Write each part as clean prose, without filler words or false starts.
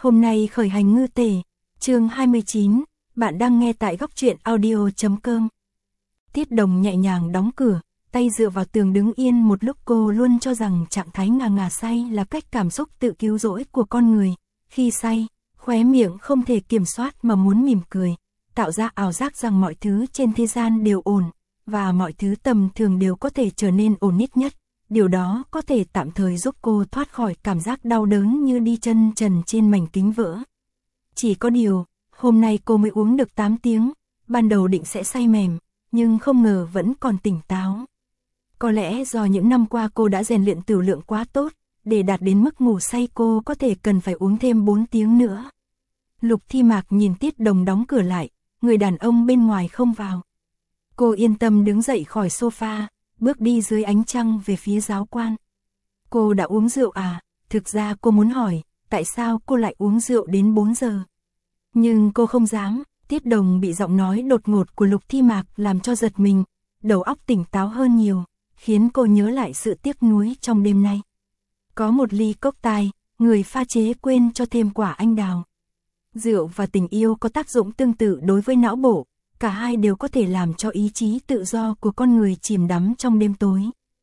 Hôm nay khởi hành ngư tể, chương 29, bạn đang nghe tại góc truyện audio.com. Tiết Đồng nhẹ nhàng đóng cửa, tay dựa vào tường đứng yên một lúc. Cô luôn cho rằng trạng thái ngà ngà say là cách cảm xúc tự cứu rỗi của con người. Khi say, khóe miệng không thể kiểm soát mà muốn mỉm cười, tạo ra ảo giác rằng mọi thứ trên thế gian đều ổn, và mọi thứ tầm thường đều có thể trở nên ổn nhất. Điều đó có thể tạm thời giúp cô thoát khỏi cảm giác đau đớn như đi chân trần trên mảnh kính vỡ. Chỉ có điều, hôm nay cô mới uống được 8 tiếng, ban đầu định sẽ say mềm, nhưng không ngờ vẫn còn tỉnh táo. Có lẽ do những năm qua cô đã rèn luyện tửu lượng quá tốt, để đạt đến mức ngủ say cô có thể cần phải uống thêm 4 tiếng nữa. Lục Thi Mạc nhìn Tiết Đồng đóng cửa lại, người đàn ông bên ngoài không vào. Cô yên tâm đứng dậy khỏi sofa, bước đi dưới ánh trăng về phía giáo quan. Cô đã uống rượu à? Thực ra cô muốn hỏi, tại sao cô lại uống rượu đến 4 giờ? Nhưng cô không dám. Tiết Đồng bị giọng nói đột ngột của Lục Thi Mạc làm cho giật mình, đầu óc tỉnh táo hơn nhiều, khiến cô nhớ lại sự tiếc nuối trong đêm nay. Có một ly cốc tài, người pha chế quên cho thêm quả anh đào. Rượu và tình yêu có tác dụng tương tự đối với não bộ, cả hai đều có thể làm cho ý chí tự do của con người chìm đắm trong đêm tối.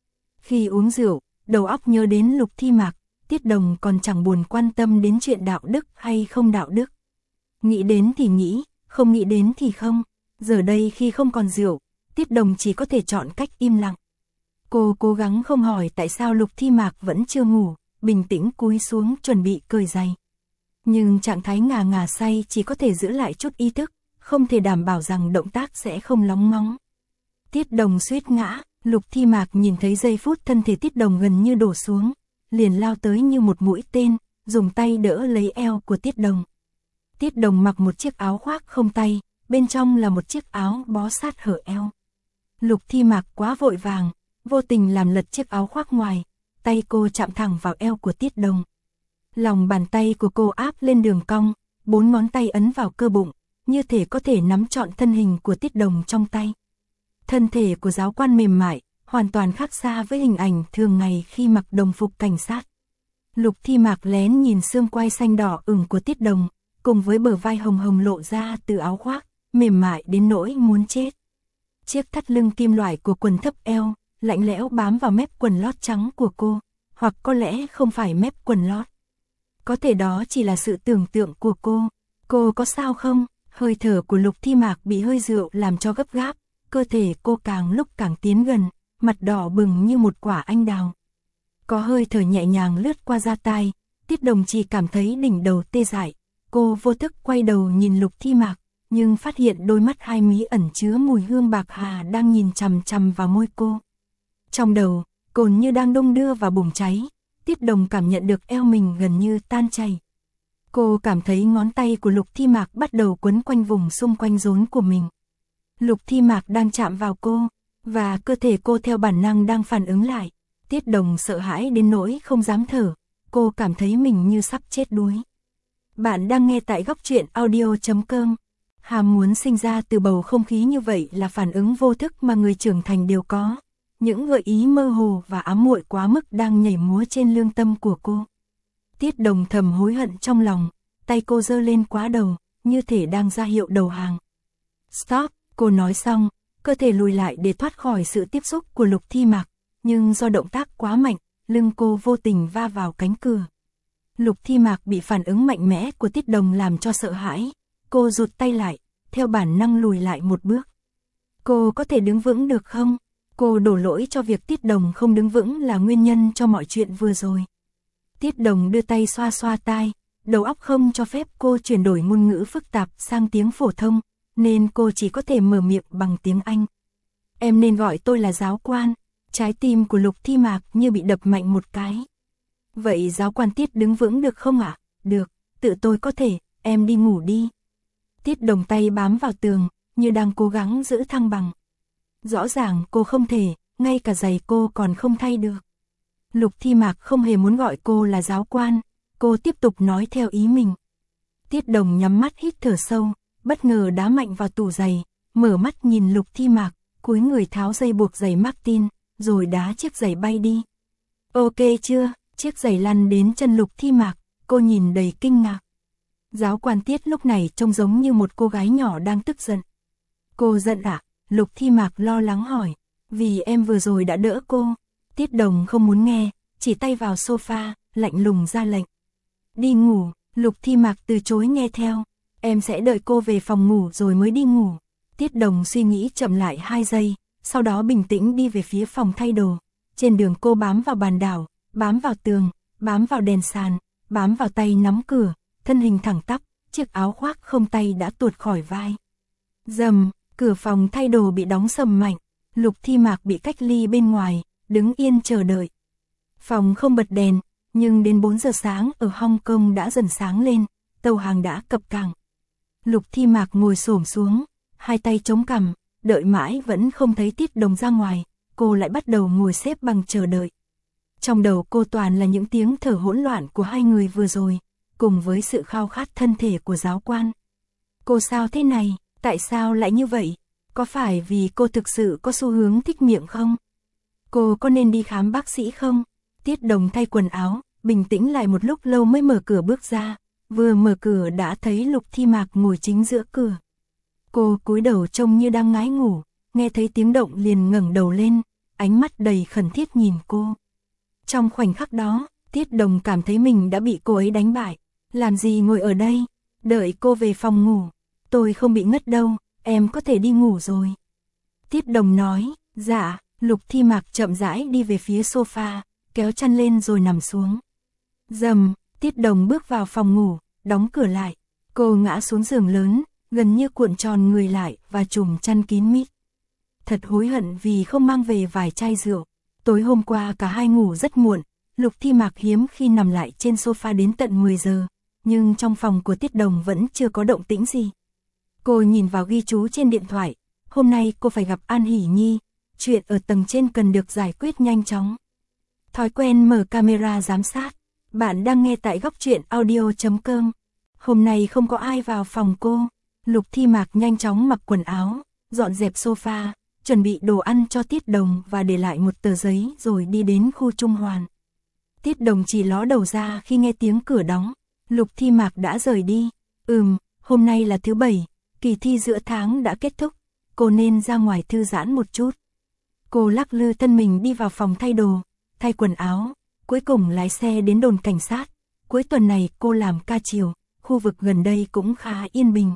Khi uống rượu, đầu óc nhớ đến Lục Thi Mạc, Tiết Đồng còn chẳng buồn quan tâm đến chuyện đạo đức hay không đạo đức. Nghĩ đến thì nghĩ, không nghĩ đến thì không. Giờ đây khi không còn rượu, Tiết Đồng chỉ có thể chọn cách im lặng. Cô cố gắng không hỏi tại sao Lục Thi Mạc vẫn chưa ngủ, bình tĩnh cúi xuống chuẩn bị cởi giày. Nhưng trạng thái ngà ngà say chỉ có thể giữ lại chút ý thức, không thể đảm bảo rằng động tác sẽ không lóng ngóng. Tiết Đồng suýt ngã, Lục Thi Mạc nhìn thấy giây phút thân thể Tiết Đồng gần như đổ xuống, liền lao tới như một mũi tên, dùng tay đỡ lấy eo của Tiết Đồng. Tiết Đồng mặc một chiếc áo khoác không tay, bên trong là một chiếc áo bó sát hở eo. Lục Thi Mạc quá vội vàng, vô tình làm lật chiếc áo khoác ngoài, tay cô chạm thẳng vào eo của Tiết Đồng. Lòng bàn tay của cô áp lên đường cong, 4 ngón tay ấn vào cơ bụng, như thể có thể nắm trọn thân hình của Tiết Đồng trong tay. Thân thể của giáo quan mềm mại, hoàn toàn khác xa với hình ảnh thường ngày khi mặc đồng phục cảnh sát. Lục Thi Mạc lén nhìn xương quai xanh đỏ ửng của Tiết Đồng, cùng với bờ vai hồng hồng lộ ra từ áo khoác, mềm mại đến nỗi muốn chết. Chiếc thắt lưng kim loại của quần thấp eo, lạnh lẽo bám vào mép quần lót trắng của cô, hoặc có lẽ không phải mép quần lót. Có thể đó chỉ là sự tưởng tượng của cô. Cô có sao không? Hơi thở của Lục Thi Mạc bị hơi rượu làm cho gấp gáp, cơ thể cô càng lúc càng tiến gần, mặt đỏ bừng như một quả anh đào. Có hơi thở nhẹ nhàng lướt qua da tai, Tiết Đồng chỉ cảm thấy đỉnh đầu tê dại. Cô vô thức quay đầu nhìn Lục Thi Mạc, nhưng phát hiện đôi mắt hai mí ẩn chứa mùi hương bạc hà đang nhìn chằm chằm vào môi cô. Trong đầu, cồn như đang đung đưa và bùng cháy, Tiết Đồng cảm nhận được eo mình gần như tan chảy. Cô cảm thấy ngón tay của Lục Thi Mạc bắt đầu quấn quanh vùng xung quanh rốn của mình. Lục Thi Mạc đang chạm vào cô, và cơ thể cô theo bản năng đang phản ứng lại. Tiết Đồng sợ hãi đến nỗi không dám thở, cô cảm thấy mình như sắp chết đuối. Bạn đang nghe tại góc truyện audio.com. Ham muốn sinh ra từ bầu không khí như vậy là phản ứng vô thức mà người trưởng thành đều có. Những gợi ý mơ hồ và ám muội quá mức đang nhảy múa trên lương tâm của cô. Tiết Đồng thầm hối hận trong lòng, tay cô giơ lên quá đầu, như thể đang ra hiệu đầu hàng. Stop, cô nói xong, cơ thể lùi lại để thoát khỏi sự tiếp xúc của Lục Thi Mạc, nhưng do động tác quá mạnh, lưng cô vô tình va vào cánh cửa. Lục Thi Mạc bị phản ứng mạnh mẽ của Tiết Đồng làm cho sợ hãi, cô rụt tay lại, theo bản năng lùi lại một bước. Cô có thể đứng vững được không? Cô đổ lỗi cho việc Tiết Đồng không đứng vững là nguyên nhân cho mọi chuyện vừa rồi. Tiết Đồng đưa tay xoa xoa tai, đầu óc không cho phép cô chuyển đổi ngôn ngữ phức tạp sang tiếng phổ thông, nên cô chỉ có thể mở miệng bằng tiếng Anh. Em nên gọi tôi là giáo quan. Trái tim của Lục Thi Mạc như bị đập mạnh một cái. Vậy giáo quan Tiết đứng vững được không ạ? Được, tự tôi có thể, em đi ngủ đi. Tiết Đồng tay bám vào tường, như đang cố gắng giữ thăng bằng. Rõ ràng cô không thể, ngay cả giày cô còn không thay được. Lục Thi Mạc không hề muốn gọi cô là giáo quan, cô tiếp tục nói theo ý mình. Tiết Đồng nhắm mắt hít thở sâu, bất ngờ đá mạnh vào tủ giày, mở mắt nhìn Lục Thi Mạc, cúi người tháo dây buộc giày Martin, rồi đá chiếc giày bay đi. Ok chưa? Chiếc giày lăn đến chân Lục Thi Mạc, cô nhìn đầy kinh ngạc. Giáo quan Tiết lúc này trông giống như một cô gái nhỏ đang tức giận. Cô giận à? Lục Thi Mạc lo lắng hỏi. Vì em vừa rồi đã đỡ cô. Tiết Đồng không muốn nghe, chỉ tay vào sofa, lạnh lùng ra lệnh. Đi ngủ. Lục Thi Mạc từ chối nghe theo. Em sẽ đợi cô về phòng ngủ rồi mới đi ngủ. Tiết Đồng suy nghĩ chậm lại 2 giây, sau đó bình tĩnh đi về phía phòng thay đồ. Trên đường cô bám vào bàn đảo, bám vào tường, bám vào đèn sàn, bám vào tay nắm cửa, thân hình thẳng tắp, chiếc áo khoác không tay đã tuột khỏi vai. Rầm, cửa phòng thay đồ bị đóng sầm mạnh, Lục Thi Mạc bị cách ly bên ngoài, đứng yên chờ đợi. Phòng không bật đèn, nhưng đến 4 giờ sáng ở Hong Kong đã dần sáng lên, tàu hàng đã cập cảng. Lục Thi Mạc ngồi xổm xuống, hai tay chống cằm, đợi mãi vẫn không thấy Tiết Đồng ra ngoài, cô lại bắt đầu ngồi xếp bằng chờ đợi. Trong đầu cô toàn là những tiếng thở hỗn loạn của hai người vừa rồi, cùng với sự khao khát thân thể của giáo quan. Cô sao thế này, tại sao lại như vậy? Có phải vì cô thực sự có xu hướng thích miệng không? Cô có nên đi khám bác sĩ không? Tiết Đồng thay quần áo, bình tĩnh lại một lúc lâu mới mở cửa bước ra, vừa mở cửa đã thấy Lục Thi Mạc ngồi chính giữa cửa. Cô cúi đầu trông như đang ngái ngủ, nghe thấy tiếng động liền ngẩng đầu lên, ánh mắt đầy khẩn thiết nhìn cô. Trong khoảnh khắc đó, Tiết Đồng cảm thấy mình đã bị cô ấy đánh bại. Làm gì ngồi ở đây? Đợi cô về phòng ngủ. Tôi không bị ngất đâu, em có thể đi ngủ rồi. Tiết Đồng nói, dạ. Lục Thi Mạc chậm rãi đi về phía sofa, kéo chăn lên rồi nằm xuống. Rầm, Tiết Đồng bước vào phòng ngủ, đóng cửa lại. Cô ngã xuống giường lớn, gần như cuộn tròn người lại và trùm chăn kín mít. Thật hối hận vì không mang về vài chai rượu. Tối hôm qua cả hai ngủ rất muộn, Lục Thi Mạc hiếm khi nằm lại trên sofa đến tận 10 giờ, nhưng trong phòng của Tiết Đồng vẫn chưa có động tĩnh gì. Cô nhìn vào ghi chú trên điện thoại, hôm nay cô phải gặp An Hỷ Nhi, chuyện ở tầng trên cần được giải quyết nhanh chóng. Thói quen mở camera giám sát, bạn đang nghe tại góc truyện audio.com. Hôm nay không có ai vào phòng cô, Lục Thi Mạc nhanh chóng mặc quần áo, dọn dẹp sofa, chuẩn bị đồ ăn cho Tiết Đồng và để lại một tờ giấy rồi đi đến khu Trung Hoàn. Tiết Đồng chỉ ló đầu ra khi nghe tiếng cửa đóng, Lục Thi Mạc đã rời đi. Hôm nay là thứ Bảy, kỳ thi giữa tháng đã kết thúc, cô nên ra ngoài thư giãn một chút. Cô lắc lư thân mình đi vào phòng thay đồ, thay quần áo, cuối cùng lái xe đến đồn cảnh sát. Cuối tuần này cô làm ca chiều, khu vực gần đây cũng khá yên bình.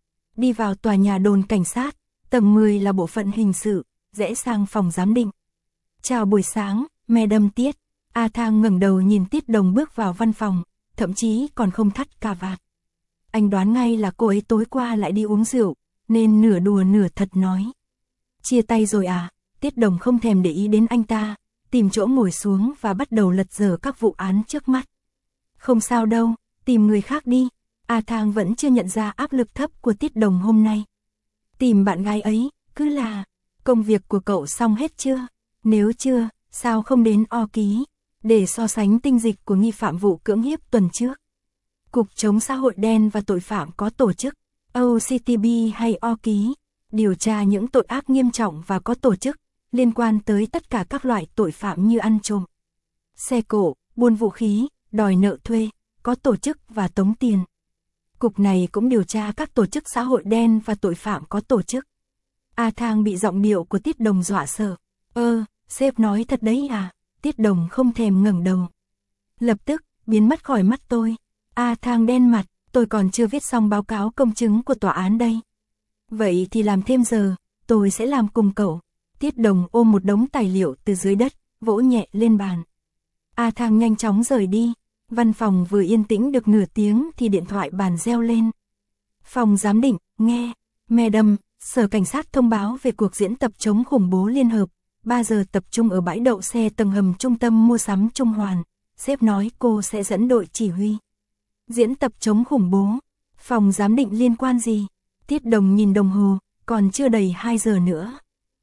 Đi vào tòa nhà đồn cảnh sát, tầng 10 là bộ phận hình sự, rẽ sang phòng giám định. Chào buổi sáng, Madam Tiết. A Thang ngẩng đầu nhìn Tiết Đồng bước vào văn phòng, thậm chí còn không thắt cà vạt. Anh đoán ngay là cô ấy tối qua lại đi uống rượu, nên nửa đùa nửa thật nói. Chia tay rồi à? Tiết Đồng không thèm để ý đến anh ta, tìm chỗ ngồi xuống và bắt đầu lật dở các vụ án trước mắt. Không sao đâu, tìm người khác đi. A Thang vẫn chưa nhận ra áp lực thấp của Tiết Đồng hôm nay. Tìm bạn gái ấy, cứ là, công việc của cậu xong hết chưa? Nếu chưa, sao không đến O Ký, để so sánh tinh dịch của nghi phạm vụ cưỡng hiếp tuần trước? Cục chống xã hội đen và tội phạm có tổ chức, OCTB hay O Ký, điều tra những tội ác nghiêm trọng và có tổ chức, liên quan tới tất cả các loại tội phạm như ăn trộm, xe cộ, buôn vũ khí, đòi nợ thuê, có tổ chức và tống tiền. Cục này cũng điều tra các tổ chức xã hội đen và tội phạm có tổ chức. A Thang bị giọng điệu của Tiết Đồng dọa sợ. Sếp nói thật đấy à? Tiết Đồng không thèm ngẩng đầu. Lập tức, biến mất khỏi mắt tôi. A Thang đen mặt, tôi còn chưa viết xong báo cáo công chứng của tòa án đây. Vậy thì làm thêm giờ, tôi sẽ làm cùng cậu. Tiết Đồng ôm một đống tài liệu từ dưới đất, vỗ nhẹ lên bàn. A Thang nhanh chóng rời đi. Văn phòng vừa yên tĩnh được nửa tiếng thì điện thoại bàn reo lên. Phòng giám định, nghe. Madam, Sở Cảnh sát thông báo về cuộc diễn tập chống khủng bố liên hợp. 3 giờ tập trung ở bãi đậu xe tầng hầm trung tâm mua sắm Trung Hoàn. Sếp nói cô sẽ dẫn đội chỉ huy. Diễn tập chống khủng bố. Phòng giám định liên quan gì? Tiết Đồng nhìn đồng hồ, còn chưa đầy 2 giờ nữa.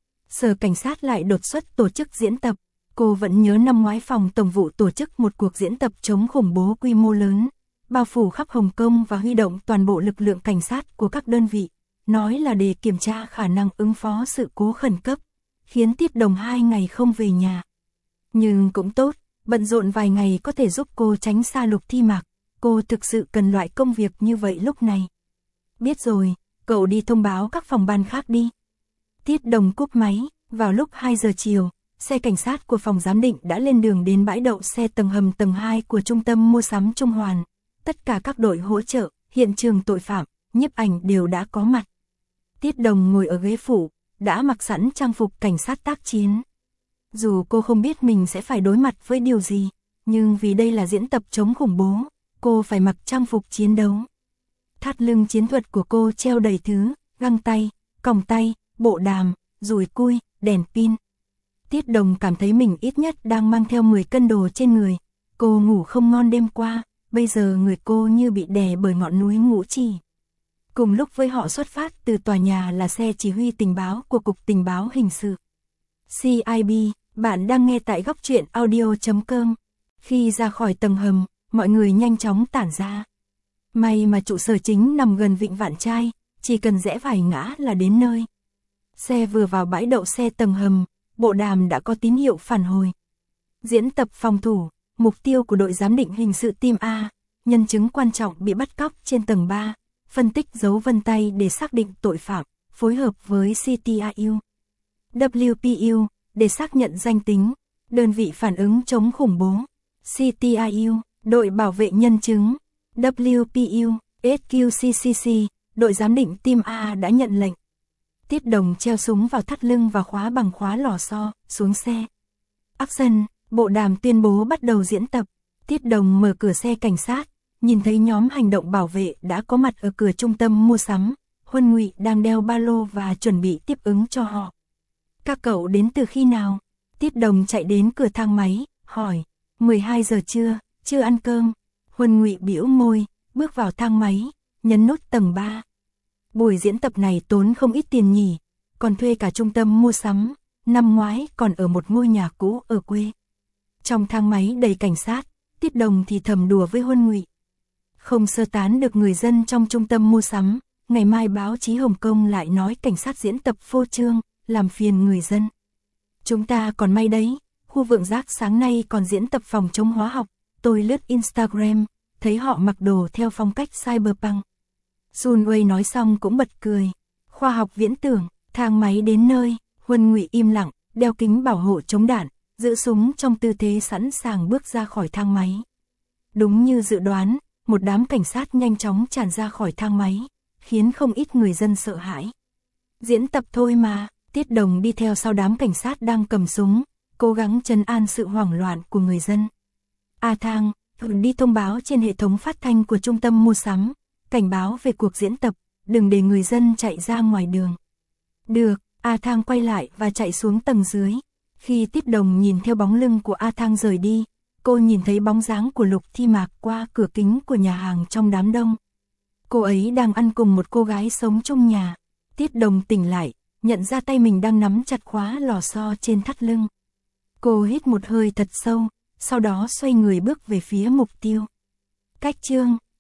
Sở Cảnh sát lại đột xuất tổ chức diễn tập. Cô vẫn nhớ năm ngoái phòng tổng vụ tổ chức một cuộc diễn tập chống khủng bố quy mô lớn, bao phủ khắp Hồng Kông và huy động toàn bộ lực lượng cảnh sát của các đơn vị, nói là để kiểm tra khả năng ứng phó sự cố khẩn cấp, khiến Tiết Đồng 2 ngày không về nhà. Nhưng cũng tốt, bận rộn vài ngày có thể giúp cô tránh xa Lục Thi Mạc, cô thực sự cần loại công việc như vậy lúc này. Biết rồi, cậu đi thông báo các phòng ban khác đi. Tiết Đồng cúp máy, vào lúc 2 giờ chiều, xe cảnh sát của phòng giám định đã lên đường đến bãi đậu xe tầng hầm tầng 2 của trung tâm mua sắm Trung Hoàn. Tất cả các đội hỗ trợ, hiện trường tội phạm, nhiếp ảnh đều đã có mặt. Tiết Đồng ngồi ở ghế phụ, đã mặc sẵn trang phục cảnh sát tác chiến. Dù cô không biết mình sẽ phải đối mặt với điều gì, nhưng vì đây là diễn tập chống khủng bố, cô phải mặc trang phục chiến đấu. Thắt lưng chiến thuật của cô treo đầy thứ, găng tay, còng tay, bộ đàm, dùi cui, đèn pin. Tiết Đồng cảm thấy mình ít nhất đang mang theo 10 cân đồ trên người. Cô ngủ không ngon đêm qua, bây giờ người cô như bị đè bởi ngọn núi Ngũ Chỉ. Cùng lúc với họ xuất phát từ tòa nhà là xe chỉ huy tình báo của Cục Tình báo Hình sự. CIB, bạn đang nghe tại góc truyện audio.com. Khi ra khỏi tầng hầm, mọi người nhanh chóng tản ra. May mà trụ sở chính nằm gần Vịnh Vạn Trai, chỉ cần rẽ vài ngã là đến nơi. Xe vừa vào bãi đậu xe tầng hầm, bộ đàm đã có tín hiệu phản hồi. Diễn tập phòng thủ, mục tiêu của đội giám định hình sự team A, nhân chứng quan trọng bị bắt cóc trên tầng 3, phân tích dấu vân tay để xác định tội phạm, phối hợp với CTIU, WPU, để xác nhận danh tính, đơn vị phản ứng chống khủng bố, CTIU, đội bảo vệ nhân chứng, WPU, SQCCC, đội giám định team A đã nhận lệnh. Tiết Đồng treo súng vào thắt lưng và khóa bằng khóa lò xo, xuống xe. Action, bộ đàm tuyên bố bắt đầu diễn tập. Tiết Đồng mở cửa xe cảnh sát, nhìn thấy nhóm hành động bảo vệ đã có mặt ở cửa trung tâm mua sắm. Huân Ngụy đang đeo ba lô và chuẩn bị tiếp ứng cho họ. Các cậu đến từ khi nào? Tiết Đồng chạy đến cửa thang máy, hỏi. 12 giờ trưa, chưa ăn cơm. Huân Ngụy bĩu môi, bước vào thang máy, nhấn nút tầng 3. Buổi diễn tập này tốn không ít tiền nhỉ, còn thuê cả trung tâm mua sắm, năm ngoái còn ở một ngôi nhà cũ ở quê. Trong thang máy đầy cảnh sát, Tiết Đồng thì thầm đùa với Huân Ngụy. Không sơ tán được người dân trong trung tâm mua sắm, ngày mai báo chí Hồng Kông lại nói cảnh sát diễn tập phô trương, làm phiền người dân. Chúng ta còn may đấy, khu Vượng Giác sáng nay còn diễn tập phòng chống hóa học, tôi lướt Instagram, thấy họ mặc đồ theo phong cách cyberpunk. Sun Wei nói xong cũng bật cười. Khoa học viễn tưởng, thang máy đến nơi, Huân Ngụy im lặng, đeo kính bảo hộ chống đạn, giữ súng trong tư thế sẵn sàng bước ra khỏi thang máy. Đúng như dự đoán, một đám cảnh sát nhanh chóng tràn ra khỏi thang máy, khiến không ít người dân sợ hãi. Diễn tập thôi mà, Tiết Đồng đi theo sau đám cảnh sát đang cầm súng, cố gắng trấn an sự hoảng loạn của người dân. A Thang, đi thông báo trên hệ thống phát thanh của trung tâm mua sắm, cảnh báo về cuộc diễn tập, đừng để người dân chạy ra ngoài đường. Được, A Thang quay lại và chạy xuống tầng dưới. Khi Tiết Đồng nhìn theo bóng lưng của A Thang rời đi, cô nhìn thấy bóng dáng của Lục Thi Mạc qua cửa kính của nhà hàng trong đám đông. Cô ấy đang ăn cùng một cô gái sống chung nhà. Tiết Đồng tỉnh lại, nhận ra tay mình đang nắm chặt khóa lò xo trên thắt lưng. Cô hít một hơi thật sâu, sau đó xoay người bước về phía mục tiêu. Cách chương